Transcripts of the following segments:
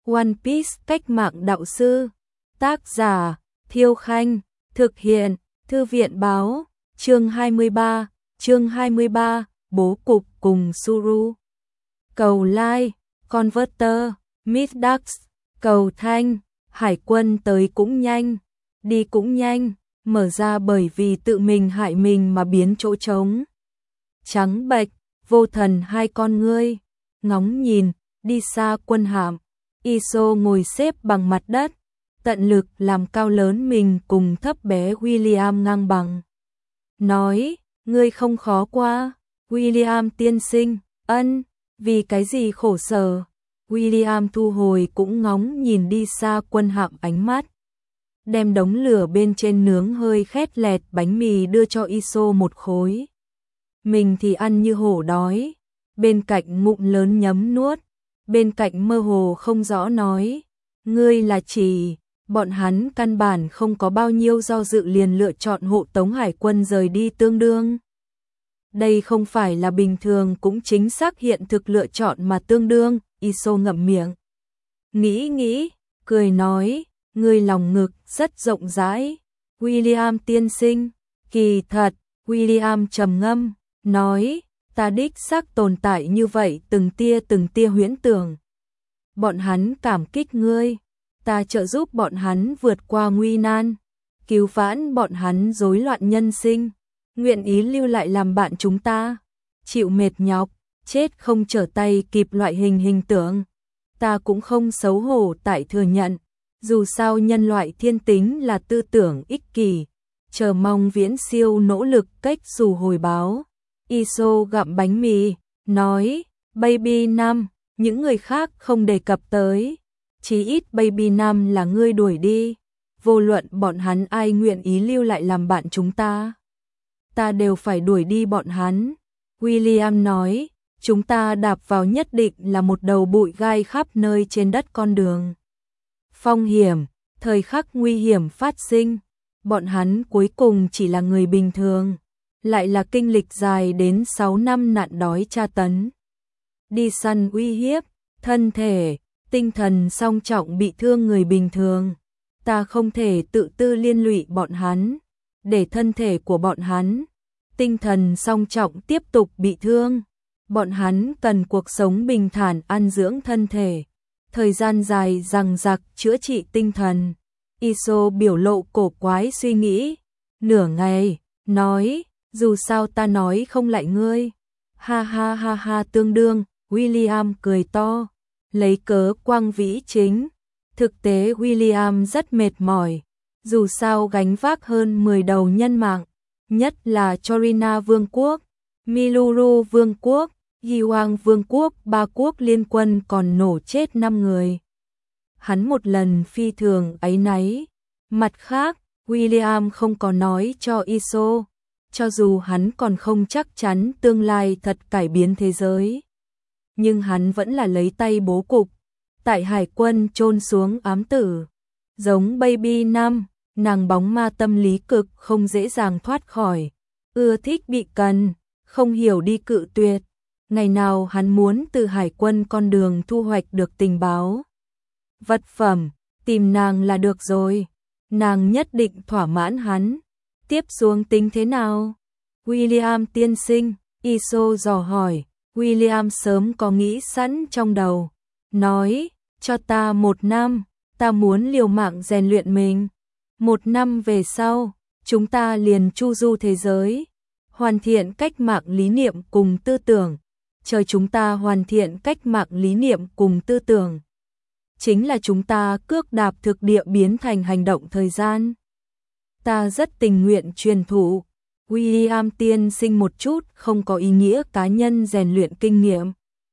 One Piece cách mạng đạo sư. Tác giả Thiêu Khanh. Thực hiện Thư viện báo. Chương 23, bố cục cùng Suru. Cầu like, Converter, Middax, cầu thanh, hải quân tới cũng nhanh, đi cũng nhanh, mở ra bởi vì tự mình hại mình mà biến chỗ trống. Trắng bệch, vô thần hai con ngươi, ngóng nhìn, đi xa quân hạm, Iso ngồi xếp bằng mặt đất, tận lực làm cao lớn mình cùng thấp bé William ngang bằng. Nói, ngươi không khó qua, William tiên sinh, ân, vì cái gì khổ sở. William thu hồi cũng ngóng nhìn đi xa quân hạm ánh mắt. Đem đống lửa bên trên nướng hơi khét lẹt bánh mì đưa cho Iso một khối. Mình thì ăn như hổ đói, bên cạnh ngụm lớn nhấm nuốt, bên cạnh mơ hồ không rõ nói, ngươi là chỉ, bọn hắn căn bản không có bao nhiêu do dự liền lựa chọn hộ tống hải quân rời đi tương đương. Đây không phải là bình thường cũng chính xác hiện thực lựa chọn mà tương đương, Iso ngậm miệng. Nghĩ, cười nói, ngươi lòng ngực rất rộng rãi, William tiên sinh, kỳ thật, William trầm ngâm, nói, ta đích xác tồn tại như vậy từng tia huyễn tưởng. Bọn hắn cảm kích ngươi, ta trợ giúp bọn hắn vượt qua nguy nan, cứu vãn bọn hắn rối loạn nhân sinh, nguyện ý lưu lại làm bạn chúng ta, chịu mệt nhọc, chết không trở tay kịp loại hình tượng. Ta cũng không xấu hổ tại thừa nhận, dù sao nhân loại thiên tính là tư tưởng ích kỷ, chờ mong viễn siêu nỗ lực cách dù hồi báo. Iso gặm bánh mì, nói, Baby Nam, những người khác không đề cập tới, chí ít Baby Nam là ngươi đuổi đi, vô luận bọn hắn ai nguyện ý lưu lại làm bạn chúng ta đều phải đuổi đi bọn hắn. William nói, chúng ta đạp vào nhất định là một đầu bụi gai khắp nơi trên đất con đường. Phong hiểm, thời khắc nguy hiểm phát sinh, bọn hắn cuối cùng chỉ là người bình thường, lại là kinh lịch dài đến 6 năm nạn đói tra tấn. Đi săn uy hiếp, thân thể, tinh thần song trọng bị thương người bình thường. Ta không thể tự tư liên lụy bọn hắn, để thân thể của bọn hắn, tinh thần song trọng tiếp tục bị thương. Bọn hắn cần cuộc sống bình thản ăn dưỡng thân thể, thời gian dài dằng dặc chữa trị tinh thần. Iso biểu lộ cổ quái suy nghĩ, nửa ngày, nói, dù sao ta nói không lại ngươi. Ha ha tương đương, William cười to, lấy cớ quang vĩ chính. Thực tế William rất mệt mỏi, dù sao gánh vác hơn 10 đầu nhân mạng, nhất là Chorina Vương quốc, Miluru Vương quốc, Yiwang Vương quốc, 3 quốc liên quân còn nổ chết 5 người. Hắn một lần phi thường áy náy. Mặt khác, William không có nói cho Iso, cho dù hắn còn không chắc chắn tương lai thật cải biến thế giới. Nhưng hắn vẫn là lấy tay bố cục, tại hải quân chôn xuống ám tử. Giống Baby Nam, nàng bóng ma tâm lý cực không dễ dàng thoát khỏi, ưa thích bị cần, không hiểu đi cự tuyệt. Ngày nào hắn muốn từ hải quân con đường thu hoạch được tình báo, vật phẩm, tìm nàng là được rồi. Nàng nhất định thỏa mãn hắn. Tiếp xuống tính thế nào? William tiên sinh, Iso dò hỏi. William sớm có nghĩ sẵn trong đầu, nói, cho ta 1 năm, ta muốn liều mạng rèn luyện mình. 1 năm về sau, chúng ta liền chu du thế giới, hoàn thiện cách mạng lý niệm cùng tư tưởng. Chờ chúng ta hoàn thiện cách mạng lý niệm cùng tư tưởng, chính là chúng ta cước đạp thực địa biến thành hành động thời gian. Ta rất tình nguyện truyền thụ. William tiên sinh một chút không có ý nghĩa cá nhân rèn luyện kinh nghiệm.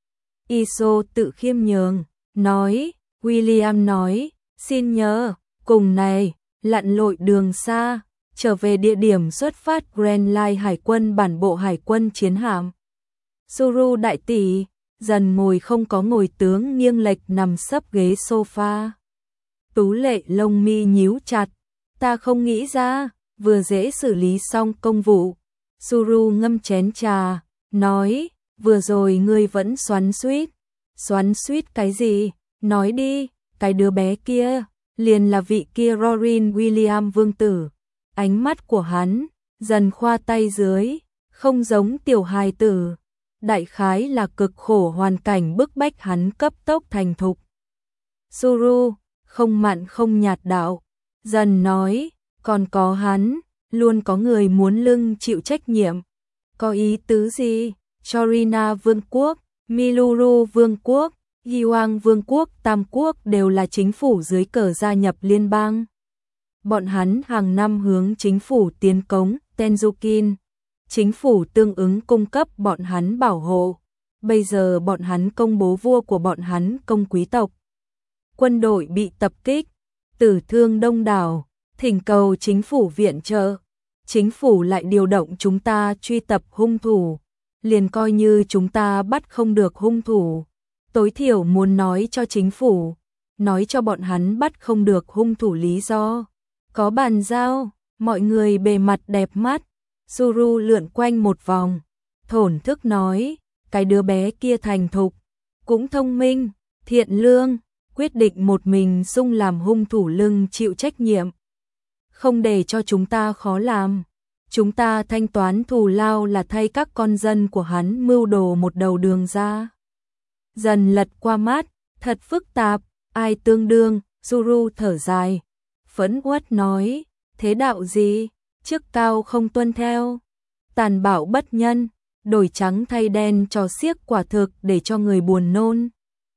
Iso tự khiêm nhường, nói, William nói, xin nhớ, cùng này, lặn lội đường xa, trở về địa điểm xuất phát Grand Line hải quân bản bộ hải quân chiến hạm. Suru đại tỷ, dần ngồi không có ngồi tướng nghiêng lệch nằm sấp ghế sofa. Tú lệ lông mi nhíu chặt, ta không nghĩ ra, vừa dễ xử lý xong công vụ. Suru ngâm chén trà, nói, vừa rồi ngươi vẫn xoắn xuýt. Xoắn xuýt cái gì? Nói đi, cái đứa bé kia, liền là vị kia Rorin William vương tử. Ánh mắt của hắn dần khoa tay dưới, không giống tiểu hài tử, đại khái là cực khổ hoàn cảnh bức bách hắn cấp tốc thành thục. Suru, không mặn không nhạt đạo, dần nói, còn có hắn, luôn có người muốn lưng chịu trách nhiệm. Có ý tứ gì? Chorina vương quốc, Miluru vương quốc, Yiwang vương quốc, Tam quốc đều là chính phủ dưới cờ gia nhập liên bang. Bọn hắn hàng năm hướng chính phủ tiến cống, Tenzukin. Chính phủ tương ứng cung cấp bọn hắn bảo hộ. Bây giờ bọn hắn công bố vua của bọn hắn công quý tộc. Quân đội bị tập kích, tử thương đông đảo, thỉnh cầu chính phủ viện trợ. Chính phủ lại điều động chúng ta truy tập hung thủ. Liền coi như chúng ta bắt không được hung thủ, tối thiểu muốn nói cho chính phủ, nói cho bọn hắn bắt không được hung thủ lý do. Có bàn giao, mọi người bề mặt đẹp mắt. Suru lượn quanh một vòng, thổn thức nói, cái đứa bé kia thành thục, cũng thông minh, thiện lương, quyết định một mình xung làm hung thủ lưng chịu trách nhiệm. Không để cho chúng ta khó làm. Chúng ta thanh toán thù lao là thay các con dân của hắn mưu đồ một đầu đường ra. Dần lật qua mắt, thật phức tạp, ai tương đương, Suru thở dài. Phẫn uất nói, thế đạo gì, chức cao không tuân theo. Tàn bạo bất nhân, đổi trắng thay đen cho xiếc quả thực để cho người buồn nôn.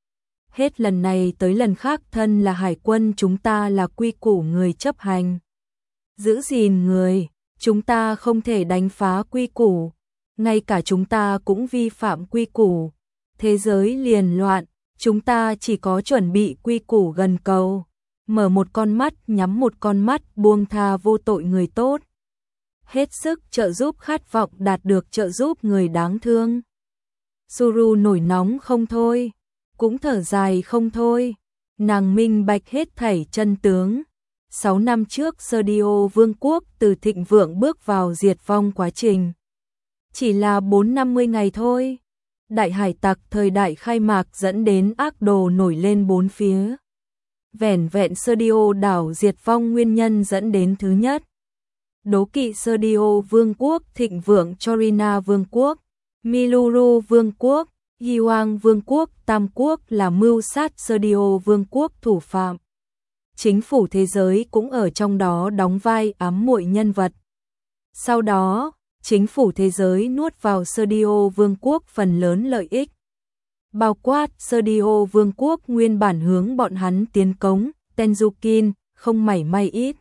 Hết lần này tới lần khác thân là hải quân chúng ta là quy củ người chấp hành. Giữ gìn người. Chúng ta không thể đánh phá quy củ, ngay cả chúng ta cũng vi phạm quy củ. Thế giới liền loạn, chúng ta chỉ có chuẩn bị quy củ gần cầu, mở một con mắt nhắm một con mắt buông tha vô tội người tốt. Hết sức trợ giúp khát vọng đạt được trợ giúp người đáng thương. Suru nổi nóng không thôi, cũng thở dài không thôi, nàng minh bạch hết thảy chân tướng. 6 năm trước Serdio vương quốc từ thịnh vượng bước vào diệt vong quá trình. Chỉ là 4-50 ngày thôi. Đại hải tặc thời đại khai mạc dẫn đến ác đồ nổi lên bốn phía. Vẻn vẹn Serdio đảo diệt vong nguyên nhân dẫn đến thứ nhất. Đố kỵ Serdio vương quốc, thịnh vượng Chorina vương quốc, Miluru vương quốc, Yiwang vương quốc, Tam quốc là mưu sát Serdio vương quốc thủ phạm. Chính phủ thế giới cũng ở trong đó đóng vai ám muội nhân vật. Sau đó, chính phủ thế giới nuốt vào Serdio vương quốc phần lớn lợi ích. Bao quát Serdio vương quốc nguyên bản hướng bọn hắn tiến cống, Tenzukin, không mảy may ít.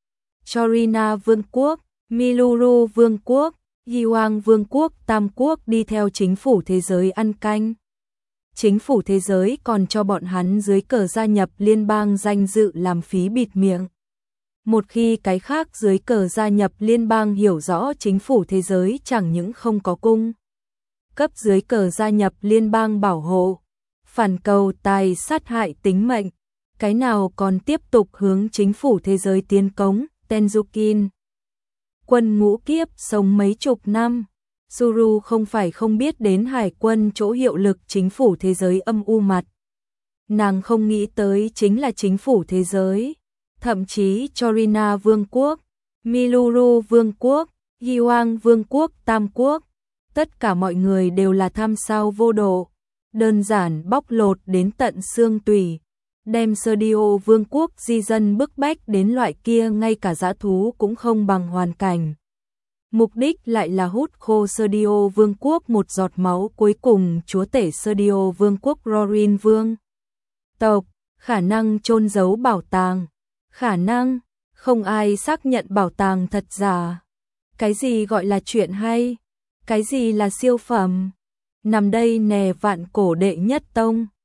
Chorina vương quốc, Miluru vương quốc, Yiwang vương quốc, Tam quốc đi theo chính phủ thế giới ăn canh. Chính phủ thế giới còn cho bọn hắn dưới cờ gia nhập liên bang danh dự làm phí bịt miệng. Một khi cái khác dưới cờ gia nhập liên bang hiểu rõ chính phủ thế giới chẳng những không có cung cấp dưới cờ gia nhập liên bang bảo hộ, phản cầu tài sát hại tính mệnh, cái nào còn tiếp tục hướng chính phủ thế giới tiến cống, Tenzukin. Quân ngũ kiếp sống mấy chục năm. Suru không phải không biết đến hải quân chỗ hiệu lực chính phủ thế giới âm u mặt. Nàng không nghĩ tới chính là chính phủ thế giới. Thậm chí Chorina vương quốc, Miluru vương quốc, Yiwang vương quốc, Tam quốc. Tất cả mọi người đều là tham sao vô độ. Đơn giản bóc lột đến tận xương tủy. Đem Serdio vương quốc di dân bức bách đến loại kia ngay cả dã thú cũng không bằng hoàn cảnh. Mục đích lại là hút khô Serdio vương quốc một giọt máu cuối cùng chúa tể Serdio vương quốc Rorin vương tộc, khả năng chôn giấu bảo tàng, khả năng không ai xác nhận bảo tàng thật giả. Cái gì gọi là chuyện hay? Cái gì là siêu phẩm? Nằm đây nè vạn cổ đệ nhất tông.